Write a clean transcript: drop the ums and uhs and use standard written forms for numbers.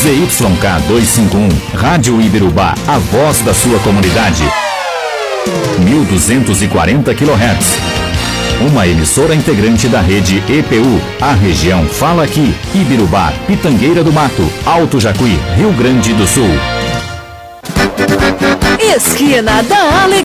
ZYK 251, Rádio Ibirubá, a voz da sua comunidade. 1240 kHz. Uma emissora integrante da rede EPU. A região fala aqui. Ibirubá, Pitangueira do Mato, Alto Jacuí, Rio Grande do Sul. Esquina da Alegria.